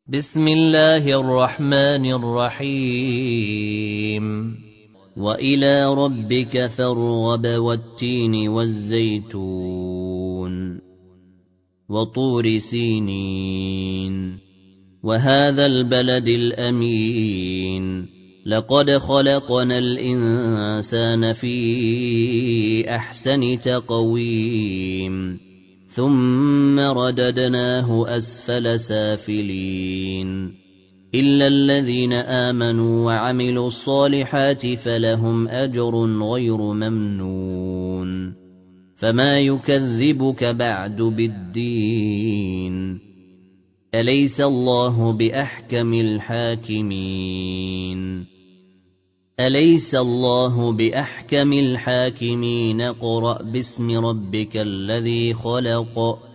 بسم الله الرحمن الرحيم وإلى ربك فارغب والتين والزيتون وطور سينين وهذا البلد الأمين لقد خلقنا الإنسان في أحسن تقويم ثم رددناه أسفل سافلين إلا الذين آمنوا وعملوا الصالحات فلهم أجر غير ممنون فما يكذبك بعد بالدين أليس الله بأحكم الحاكمين أليس الله بأحكم الحاكمين اقرأ باسم ربك الذي خلق